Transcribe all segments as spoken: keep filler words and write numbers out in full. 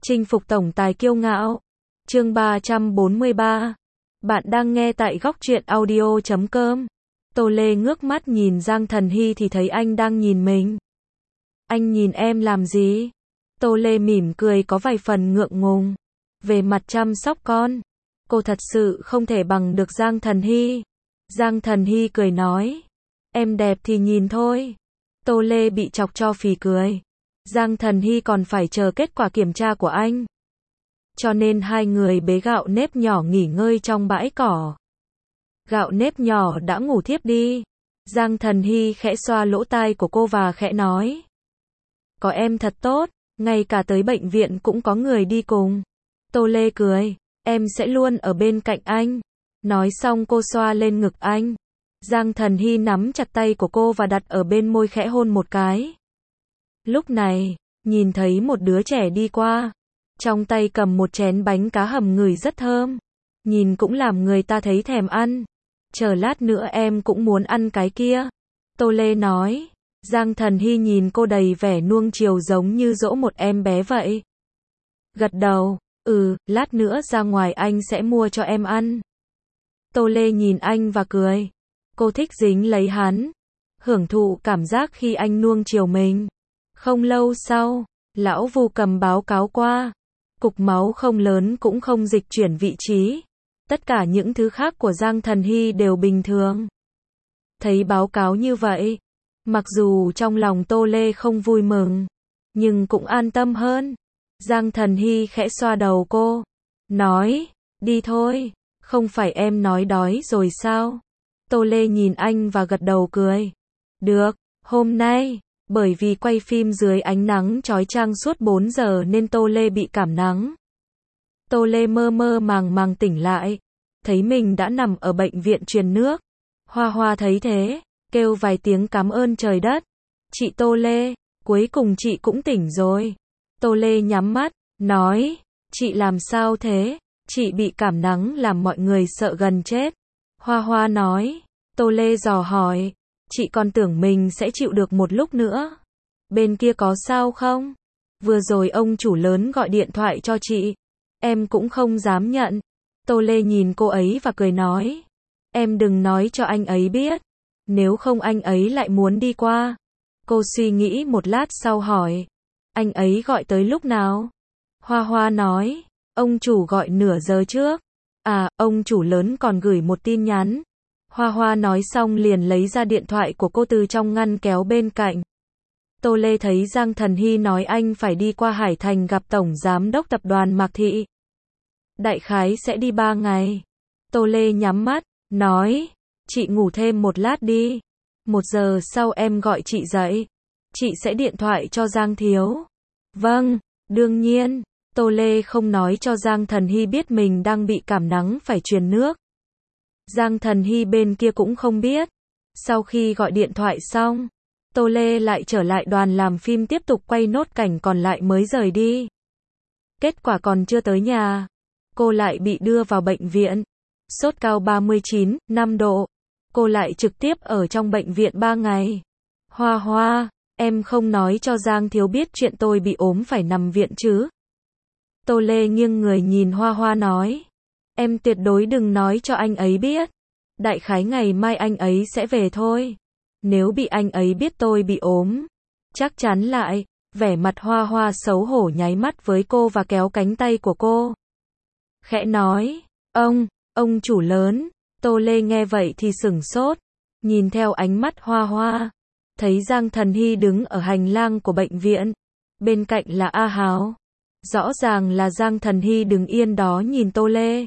Chinh phục tổng tài kiêu ngạo. Chương ba trăm bốn mươi ba. Bạn đang nghe tại góc truyện audio chấm com. Tô Lê ngước mắt nhìn Giang Thần Hy thì thấy anh đang nhìn mình. Anh nhìn em làm gì? Tô Lê mỉm cười có vài phần ngượng ngùng. Về mặt chăm sóc con, cô thật sự không thể bằng được Giang Thần Hy. Giang Thần Hy cười nói, em đẹp thì nhìn thôi. Tô Lê bị chọc cho phì cười. Giang Thần Hy còn phải chờ kết quả kiểm tra của anh. Cho nên hai người bế gạo nếp nhỏ nghỉ ngơi trong bãi cỏ. Gạo nếp nhỏ đã ngủ thiếp đi. Giang Thần Hy khẽ xoa lỗ tai của cô và khẽ nói, có em thật tốt, ngay cả tới bệnh viện cũng có người đi cùng. Tô Lê cười, em sẽ luôn ở bên cạnh anh. Nói xong cô xoa lên ngực anh. Giang Thần Hy nắm chặt tay của cô và đặt ở bên môi khẽ hôn một cái. Lúc này, nhìn thấy một đứa trẻ đi qua, trong tay cầm một chén bánh cá hầm ngửi rất thơm, nhìn cũng làm người ta thấy thèm ăn. Chờ lát nữa em cũng muốn ăn cái kia. Tô Lê nói. Giang Thần Hy nhìn cô đầy vẻ nuông chiều giống như dỗ một em bé vậy. Gật đầu, ừ, lát nữa ra ngoài anh sẽ mua cho em ăn. Tô Lê nhìn anh và cười. Cô thích dính lấy hắn, hưởng thụ cảm giác khi anh nuông chiều mình. Không lâu sau, lão Vu cầm báo cáo qua. Cục máu không lớn cũng không dịch chuyển vị trí. Tất cả những thứ khác của Giang Thần Hy đều bình thường. Thấy báo cáo như vậy, mặc dù trong lòng Tô Lê không vui mừng, nhưng cũng an tâm hơn. Giang Thần Hy khẽ xoa đầu cô, nói, đi thôi, không phải em nói đói rồi sao? Tô Lê nhìn anh và gật đầu cười. Được, hôm nay, bởi vì quay phim dưới ánh nắng chói chang suốt bốn giờ nên Tô Lê bị cảm nắng. Tô Lê mơ mơ màng màng tỉnh lại, thấy mình đã nằm ở bệnh viện truyền nước. Hoa Hoa thấy thế, kêu vài tiếng cảm ơn trời đất. Chị Tô Lê, cuối cùng chị cũng tỉnh rồi. Tô Lê nhắm mắt, nói, chị làm sao thế? Chị bị cảm nắng làm mọi người sợ gần chết. Hoa Hoa nói. Tô Lê dò hỏi, chị còn tưởng mình sẽ chịu được một lúc nữa. Bên kia có sao không? Vừa rồi ông chủ lớn gọi điện thoại cho chị, em cũng không dám nhận. Tô Lê nhìn cô ấy và cười nói, em đừng nói cho anh ấy biết, nếu không anh ấy lại muốn đi qua. Cô suy nghĩ một lát sau hỏi, anh ấy gọi tới lúc nào? Hoa Hoa nói, ông chủ gọi nửa giờ trước. À, ông chủ lớn còn gửi một tin nhắn. Hoa Hoa nói xong liền lấy ra điện thoại của cô từ trong ngăn kéo bên cạnh. Tô Lê thấy Giang Thần Hy nói anh phải đi qua Hải Thành gặp Tổng Giám đốc Tập đoàn Mạc Thị. Đại khái sẽ đi ba ngày. Tô Lê nhắm mắt, nói, chị ngủ thêm một lát đi. Một giờ sau em gọi chị dậy. Chị sẽ điện thoại cho Giang Thiếu. Vâng, đương nhiên. Tô Lê không nói cho Giang Thần Hy biết mình đang bị cảm nắng phải truyền nước. Giang Thần Hy bên kia cũng không biết. Sau khi gọi điện thoại xong, Tô Lê lại trở lại đoàn làm phim tiếp tục quay nốt cảnh còn lại mới rời đi. Kết quả còn chưa tới nhà, cô lại bị đưa vào bệnh viện. Sốt cao ba mươi chín phẩy năm độ. Cô lại trực tiếp ở trong bệnh viện ba ngày. Hoa Hoa, em không nói cho Giang Thiếu biết chuyện tôi bị ốm phải nằm viện chứ? Tô Lê nghiêng người nhìn Hoa Hoa nói, em tuyệt đối đừng nói cho anh ấy biết. Đại khái ngày mai anh ấy sẽ về thôi. Nếu bị anh ấy biết tôi bị ốm, chắc chắn lại. Vẻ mặt Hoa Hoa xấu hổ nháy mắt với cô và kéo cánh tay của cô. Khẽ nói, ông, ông chủ lớn. Tô Lê nghe vậy thì sửng sốt, nhìn theo ánh mắt Hoa Hoa, thấy Giang Thần Hy đứng ở hành lang của bệnh viện, bên cạnh là A Hào. Rõ ràng là Giang Thần Hy đứng yên đó nhìn Tô Lê.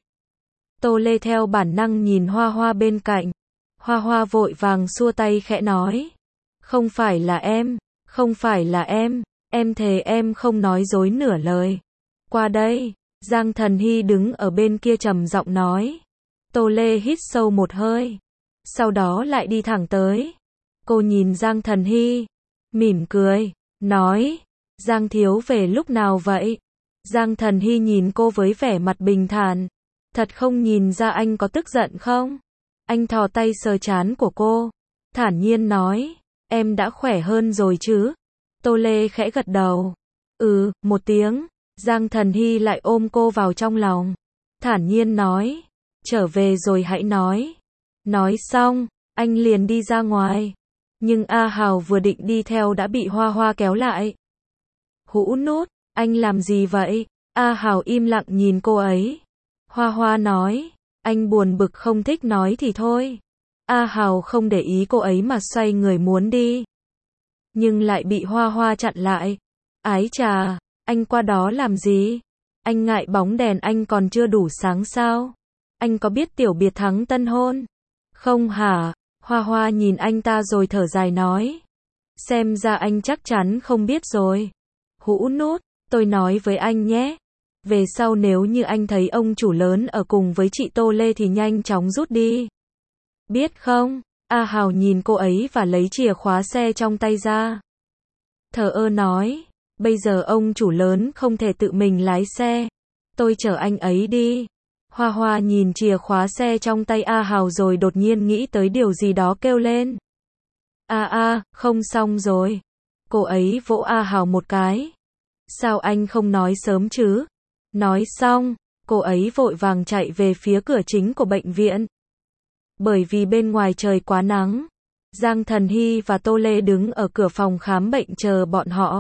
Tô Lê theo bản năng nhìn Hoa Hoa bên cạnh. Hoa Hoa vội vàng xua tay khẽ nói, không phải là em, không phải là em, em thề em không nói dối nửa lời. Qua đây. Giang Thần Hy đứng ở bên kia trầm giọng nói. Tô Lê hít sâu một hơi, sau đó lại đi thẳng tới. Cô nhìn Giang Thần Hy, mỉm cười, nói, Giang Thiếu về lúc nào vậy? Giang Thần Hy nhìn cô với vẻ mặt bình thản, thật không nhìn ra anh có tức giận không? Anh thò tay sờ trán của cô, thản nhiên nói, em đã khỏe hơn rồi chứ? Tô Lê khẽ gật đầu, ừ, một tiếng. Giang Thần Hy lại ôm cô vào trong lòng. Thản nhiên nói. Trở về rồi hãy nói. Nói xong, anh liền đi ra ngoài. Nhưng A Hào vừa định đi theo đã bị Hoa Hoa kéo lại. Hũ Nút, anh làm gì vậy? A Hào im lặng nhìn cô ấy. Hoa Hoa nói. Anh buồn bực không thích nói thì thôi. A Hào không để ý cô ấy mà xoay người muốn đi. Nhưng lại bị Hoa Hoa chặn lại. Ái chà, anh qua đó làm gì? Anh ngại bóng đèn anh còn chưa đủ sáng sao? Anh có biết tiểu biệt thắng tân hôn? Không hả? Hoa Hoa nhìn anh ta rồi thở dài nói. Xem ra anh chắc chắn không biết rồi. Hũ Nút, tôi nói với anh nhé. Về sau nếu như anh thấy ông chủ lớn ở cùng với chị Tô Lê thì nhanh chóng rút đi. Biết không? A Hào nhìn cô ấy và lấy chìa khóa xe trong tay ra. Thờ ơ nói. Bây giờ ông chủ lớn không thể tự mình lái xe. Tôi chở anh ấy đi. Hoa Hoa nhìn chìa khóa xe trong tay A Hào rồi đột nhiên nghĩ tới điều gì đó kêu lên. A a, không xong rồi. Cô ấy vỗ A Hào một cái. Sao anh không nói sớm chứ? Nói xong, cô ấy vội vàng chạy về phía cửa chính của bệnh viện. Bởi vì bên ngoài trời quá nắng, Giang Thần Hy và Tô Lê đứng ở cửa phòng khám bệnh chờ bọn họ.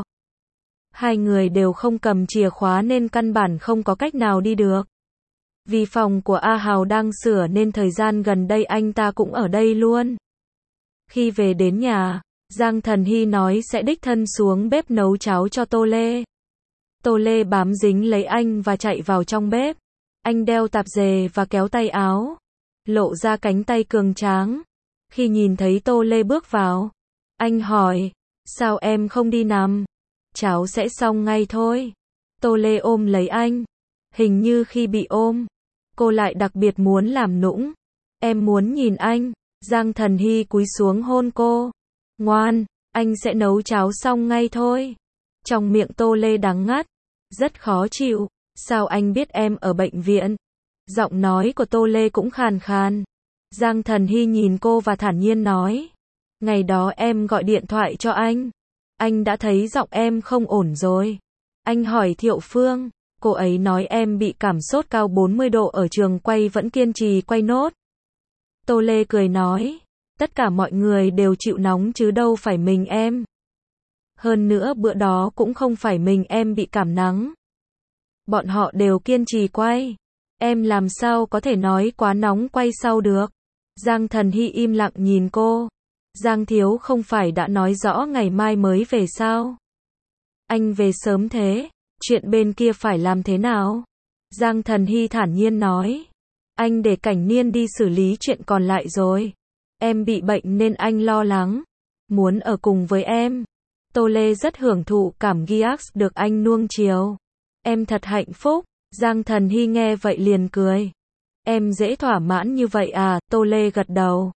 Hai người đều không cầm chìa khóa nên căn bản không có cách nào đi được. Vì phòng của A Hào đang sửa nên thời gian gần đây anh ta cũng ở đây luôn. Khi về đến nhà, Giang Thần Hy nói sẽ đích thân xuống bếp nấu cháo cho Tô Lê. Tô Lê bám dính lấy anh và chạy vào trong bếp. Anh đeo tạp dề và kéo tay áo, lộ ra cánh tay cường tráng. Khi nhìn thấy Tô Lê bước vào, anh hỏi, sao em không đi nằm? Cháo sẽ xong ngay thôi. Tô Lê ôm lấy anh. Hình như khi bị ôm, cô lại đặc biệt muốn làm nũng. Em muốn nhìn anh. Giang Thần Hy cúi xuống hôn cô. Ngoan, anh sẽ nấu cháo xong ngay thôi. Trong miệng Tô Lê đắng ngắt, rất khó chịu. Sao anh biết em ở bệnh viện? Giọng nói của Tô Lê cũng khàn khàn. Giang Thần Hy nhìn cô và thản nhiên nói. Ngày đó em gọi điện thoại cho anh. Anh đã thấy giọng em không ổn rồi. Anh hỏi Thiệu Phương. Cô ấy nói em bị cảm sốt cao bốn mươi độ ở trường quay vẫn kiên trì quay nốt. Tô Lê cười nói. Tất cả mọi người đều chịu nóng chứ đâu phải mình em. Hơn nữa bữa đó cũng không phải mình em bị cảm nắng. Bọn họ đều kiên trì quay. Em làm sao có thể nói quá nóng quay sau được. Giang Thần Hy im lặng nhìn cô. Giang Thiếu không phải đã nói rõ ngày mai mới về sao? Anh về sớm thế, chuyện bên kia phải làm thế nào? Giang Thần Hy thản nhiên nói. Anh để Cảnh Niên đi xử lý chuyện còn lại rồi. Em bị bệnh nên anh lo lắng. Muốn ở cùng với em. Tô Lê rất hưởng thụ cảm giác được anh nuông chiều. Em thật hạnh phúc. Giang Thần Hy nghe vậy liền cười. Em dễ thỏa mãn như vậy à? Tô Lê gật đầu.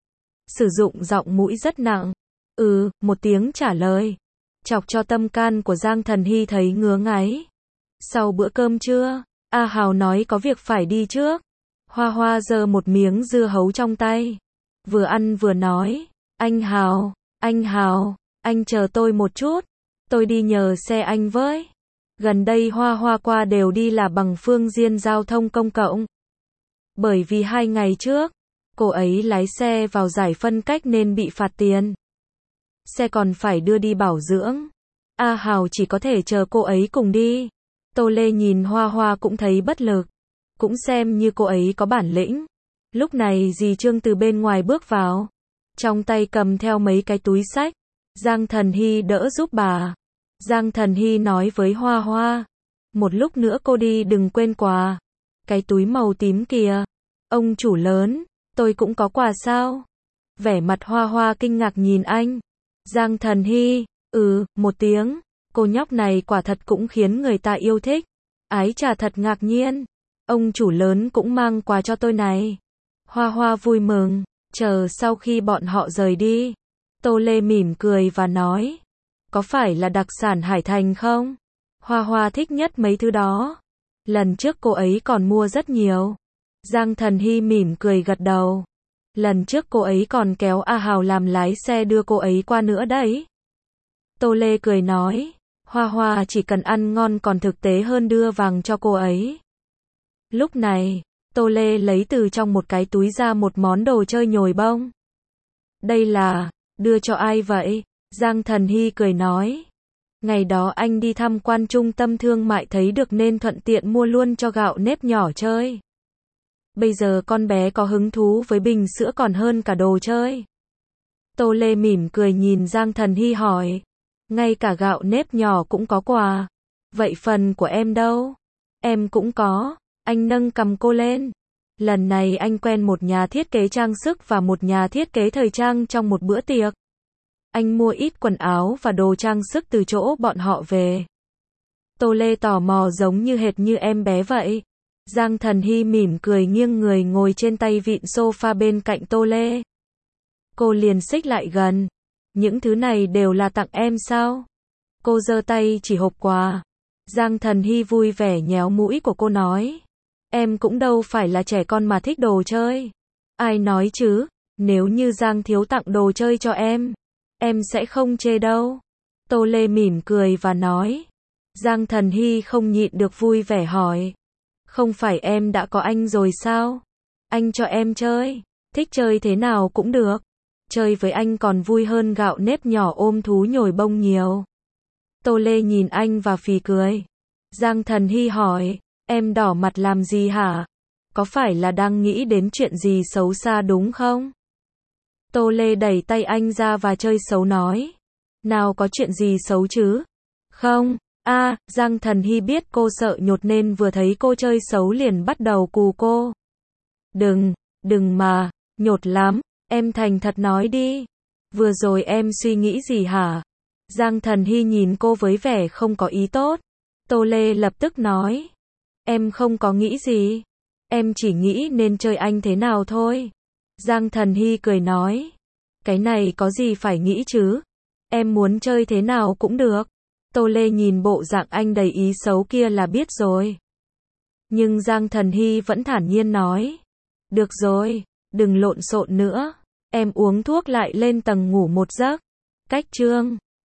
Sử dụng giọng mũi rất nặng. Ừ, một tiếng trả lời. Chọc cho tâm can của Giang Thần Hy thấy ngứa ngáy. Sau bữa cơm trưa, A Hào nói có việc phải đi trước. Hoa Hoa giơ một miếng dưa hấu trong tay. Vừa ăn vừa nói. Anh Hào, anh Hào, anh chờ tôi một chút. Tôi đi nhờ xe anh với. Gần đây Hoa Hoa qua đều đi là bằng phương tiện giao thông công cộng. Bởi vì hai ngày trước, cô ấy lái xe vào giải phân cách nên bị phạt tiền. Xe còn phải đưa đi bảo dưỡng. A Hào chỉ có thể chờ cô ấy cùng đi. Tô Lê nhìn Hoa Hoa cũng thấy bất lực. Cũng xem như cô ấy có bản lĩnh. Lúc này dì Trương từ bên ngoài bước vào. Trong tay cầm theo mấy cái túi xách. Giang Thần Hy đỡ giúp bà. Giang Thần Hy nói với Hoa Hoa. Một lúc nữa cô đi đừng quên quà. Cái túi màu tím kìa. Ông chủ lớn, tôi cũng có quà sao? Vẻ mặt Hoa Hoa kinh ngạc nhìn anh. Giang Thần Hy, ừ, một tiếng. Cô nhóc này quả thật cũng khiến người ta yêu thích. Ái chà thật ngạc nhiên. Ông chủ lớn cũng mang quà cho tôi này. Hoa Hoa vui mừng. Chờ sau khi bọn họ rời đi. Tô Lê mỉm cười và nói. Có phải là đặc sản Hải Thành không? Hoa Hoa thích nhất mấy thứ đó. Lần trước cô ấy còn mua rất nhiều. Giang Thần Hy mỉm cười gật đầu. Lần trước cô ấy còn kéo A Hào làm lái xe đưa cô ấy qua nữa đấy. Tô Lê cười nói. Hoa Hoa chỉ cần ăn ngon còn thực tế hơn đưa vàng cho cô ấy. Lúc này, Tô Lê lấy từ trong một cái túi ra một món đồ chơi nhồi bông. Đây là, đưa cho ai vậy? Giang Thần Hy cười nói. Ngày đó anh đi tham quan trung tâm thương mại thấy được nên thuận tiện mua luôn cho gạo nếp nhỏ chơi. Bây giờ con bé có hứng thú với bình sữa còn hơn cả đồ chơi. Tô Lê mỉm cười nhìn Giang Thần Hy hỏi. Ngay cả gạo nếp nhỏ cũng có quà. Vậy phần của em đâu? Em cũng có. Anh nâng cầm cô lên. Lần này anh quen một nhà thiết kế trang sức và một nhà thiết kế thời trang trong một bữa tiệc. Anh mua ít quần áo và đồ trang sức từ chỗ bọn họ về. Tô Lê tò mò giống như hệt như em bé vậy. Giang Thần Hy mỉm cười nghiêng người ngồi trên tay vịn sofa bên cạnh Tô Lê. Cô liền xích lại gần. Những thứ này đều là tặng em sao? Cô giơ tay chỉ hộp quà. Giang Thần Hy vui vẻ nhéo mũi của cô nói. Em cũng đâu phải là trẻ con mà thích đồ chơi. Ai nói chứ, nếu như Giang thiếu tặng đồ chơi cho em, em sẽ không chê đâu. Tô Lê mỉm cười và nói. Giang Thần Hy không nhịn được vui vẻ hỏi. Không phải em đã có anh rồi sao? Anh cho em chơi, thích chơi thế nào cũng được. Chơi với anh còn vui hơn gạo nếp nhỏ ôm thú nhồi bông nhiều. Tô Lê nhìn anh và phì cười. Giang Thần Hy hỏi, em đỏ mặt làm gì hả? Có phải là đang nghĩ đến chuyện gì xấu xa đúng không? Tô Lê đẩy tay anh ra và chơi xấu nói. Nào có chuyện gì xấu chứ? Không, a à, Giang Thần Hy biết cô sợ nhột nên vừa thấy cô chơi xấu liền bắt đầu cù cô. Đừng, đừng mà, nhột lắm, em thành thật nói đi. Vừa rồi em suy nghĩ gì hả? Giang Thần Hy nhìn cô với vẻ không có ý tốt. Tô Lê lập tức nói. Em không có nghĩ gì. Em chỉ nghĩ nên chơi anh thế nào thôi. Giang Thần Hy cười nói. Cái này có gì phải nghĩ chứ? Em muốn chơi thế nào cũng được. Tô Lê nhìn bộ dạng anh đầy ý xấu kia là biết rồi. Nhưng Giang Thần Hy vẫn thản nhiên nói. Được rồi, đừng lộn xộn nữa. Em uống thuốc lại lên tầng ngủ một giấc. Cách chương